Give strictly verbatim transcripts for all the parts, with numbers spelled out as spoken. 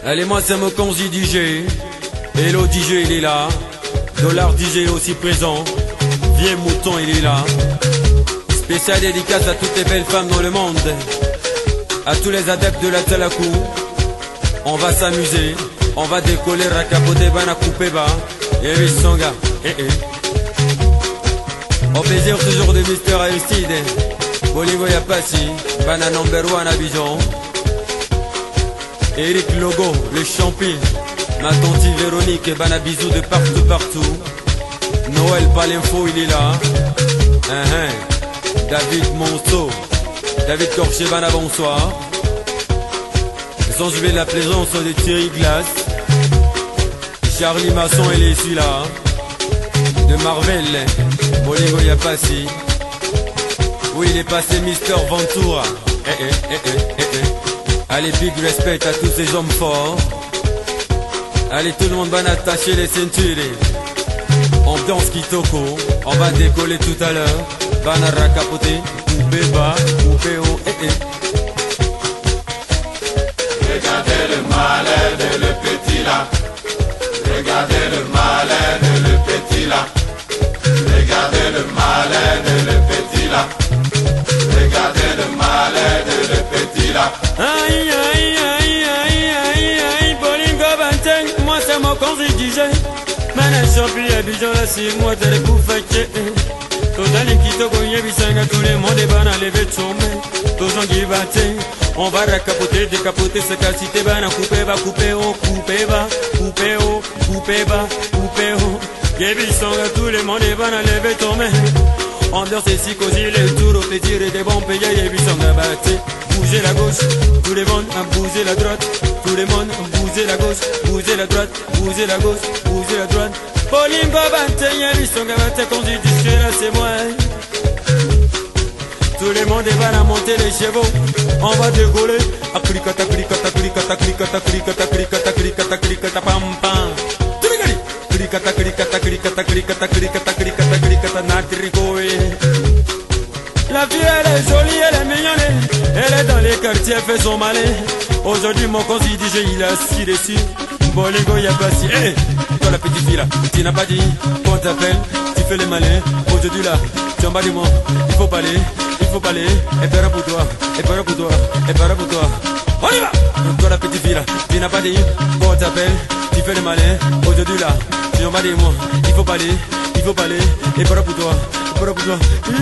Allez, moi c'est Mokonzi D J. Hello D J, il est là. Dollar D J aussi présent. Vieux Mouton, il est là. Spécial dédicace à toutes les belles femmes dans le monde. À tous les adeptes de la Talakou. On va s'amuser. On va décoller, racapoter, bana couper bas. Et oui, Songa. Eh eh. Au plaisir toujours de Mister Aristide. Bolivo Yapassi. Bana number one à Bijon. Eric Logo, le champion. Ma tante Véronique et Bana bisous de partout partout. Noël pas l'info, il est là. Uh -huh. David Monceau, David Corché, Bana bonsoir. Sans jouer la plaisance de Thierry Glace. Charlie Masson, il est celui-là. De Marvel, Boligo Yapassi. Oui, il est passé Mister Ventura. Eh eh eh eh eh eh. Allez, big respect à tous ces hommes forts. Allez, tout le monde va attacher les ceintures. Ambiance Kitoko. On va décoller tout à l'heure. Bana racapoter, coupé bas, coupé haut, eh eh. Regardez le malin de le petit là. Regardez le malin de le petit là. Regardez le malin de le petit là. Regardez le malin de le petit là. Aïe aïe aïe aïe aïe aïe. Bolingo Banteng, moi c'est Mokonzi D J. Mana champi à Bijon là c'est moi t'as les coups faqués. Total Kitoko Yebisanga, tout le monde est bana levé de sommet. Tous gens qui battent. On va racapoter, décapoter ce cas si t'es bana couper va couper haut, couper bas, couper haut, couper bas, couper haut. Yebisanga, tout le monde est bana levé de sommet. Ambiance ici cosy, les tours au plaisir et des bons pays. Yebisanga batté. Bougez la gauche, tout le monde a bougé la droite. Tout le monde a bougé la gauche, bougez la droite, bougez la gauche, bougez la droite. Bolingo Banteng, Yebisanga batté, quand je dis que là c'est moi. Tout le monde va à monter les chevaux. On va décoller. Akrikata, krikata, krikata, krikata, krikata, krikata, krikata, krikata, pam pam. Krikata, krikata, krikata, krikata, krikata, krikata, krikata, natrikoé. La vie elle est jolie, elle est mignonne. Elle est dans les quartiers, elle fait son malin. Aujourd'hui Mokonzi D J il a assis dessus. Bolingo Yapassi. Eh, hey, toi la petite fille là, tu n'as pas dit qu'on t'appelle, tu fais les malins. Aujourd'hui là, tu en bas du monde, il faut parler. Il faut parler, et para pour toi, et para pour toi, et para pour toi. On y va! Toi la petite fille là, tu n'as pas dit, on t'appelle, tu fais le malin. Aujourd'hui là, tu en bas des mots, il faut parler, il faut parler, et para pour toi, et para pour toi.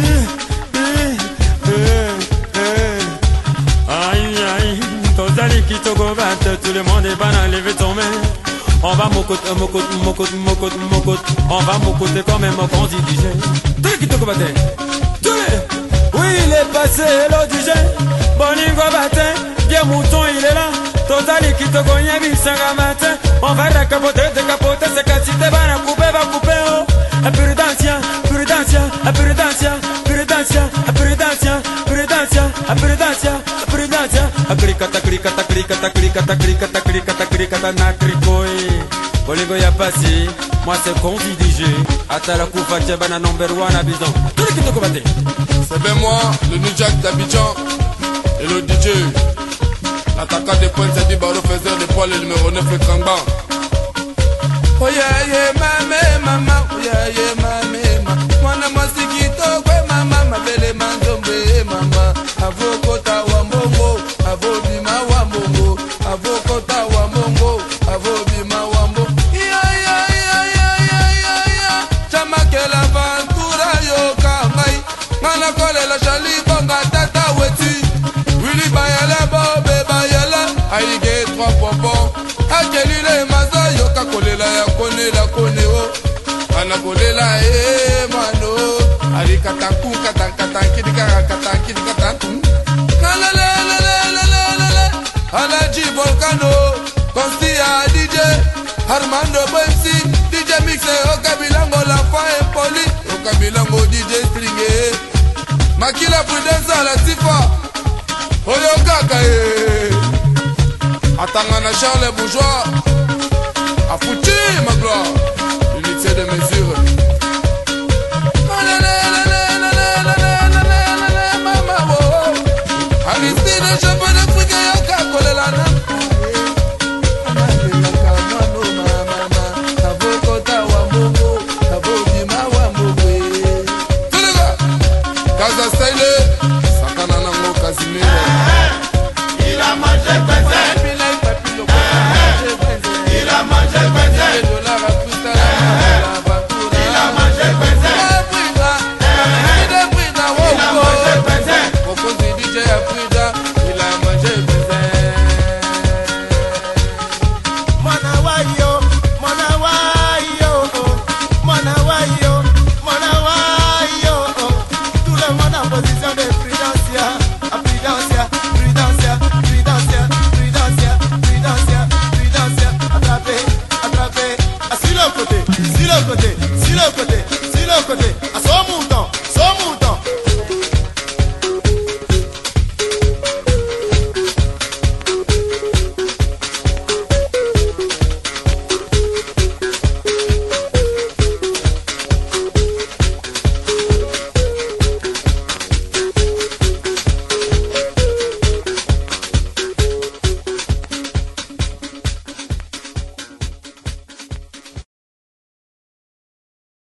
Aïe aïe, Tozali Kitoko batte, tout le monde est banal, levé ton main. On va mocote, mocote, mocote, mocote, mocote. On va mocoter comme un Mokonzi D J. Tous les Kitoko batte, tous les. Oui, il est passé, hello D J. Bolingo Banteng, Vieux Mouton, il est là. Tozali Kitoko Yebisanga matin. On va racapoter, décapoter, c'est qu'à si t'es bana couper, va couper oh. Prudencia, prudencia, prudencia, prudencia, prudencia, prudencia, prudencia, prudencia. Krikata, krikata, krikata, krikata, krikata, krikata, krikata, natrikoé. Bolingo Yapassi, moi c'est Mokonzi D J. Atalakou Fatia Bana number one à Bijon. Tous les Kitoko batte. C'est bien moi, le New Jack d'Abidjan et le D J. L'attaquant des points, c'est dit Baro faisait le poil, le numéro neuf, le Kangba. Oh yeah yeah, mamé, maman, oh yeah yeah, mamé, maman. Mwana mwasikito, kwe mama, mabele manzombe, mama. Avokota wa mbongo, avobima wa mbongo, avokota wa mbongo, avobima wa mbongo. Iya iya iya iya iya iya iya. Chama que la aventura yo kamai. Mana kole la chali bonga tata weti. Willy bayala bobe bayala. Aïe trois pompons. Akeli le mazo yo kakolela ya kone la kone o. Ana kolela e mano. Ali katanku katankatan kidika katanki katanku. La la la la la la la la la. Alaji Volcano. Consia D J. Armando Bensi. D J Mixe Okabilango la fa impoli. Okabilango D J Stringé. Makila Prudence la Tifa. Oyo kaka e. Atangana Charles Bourgeois. A foutu ma gloire. L'unité de mesure. Aristide, je peux le fric et yoka, coller la nappe. en position de prière.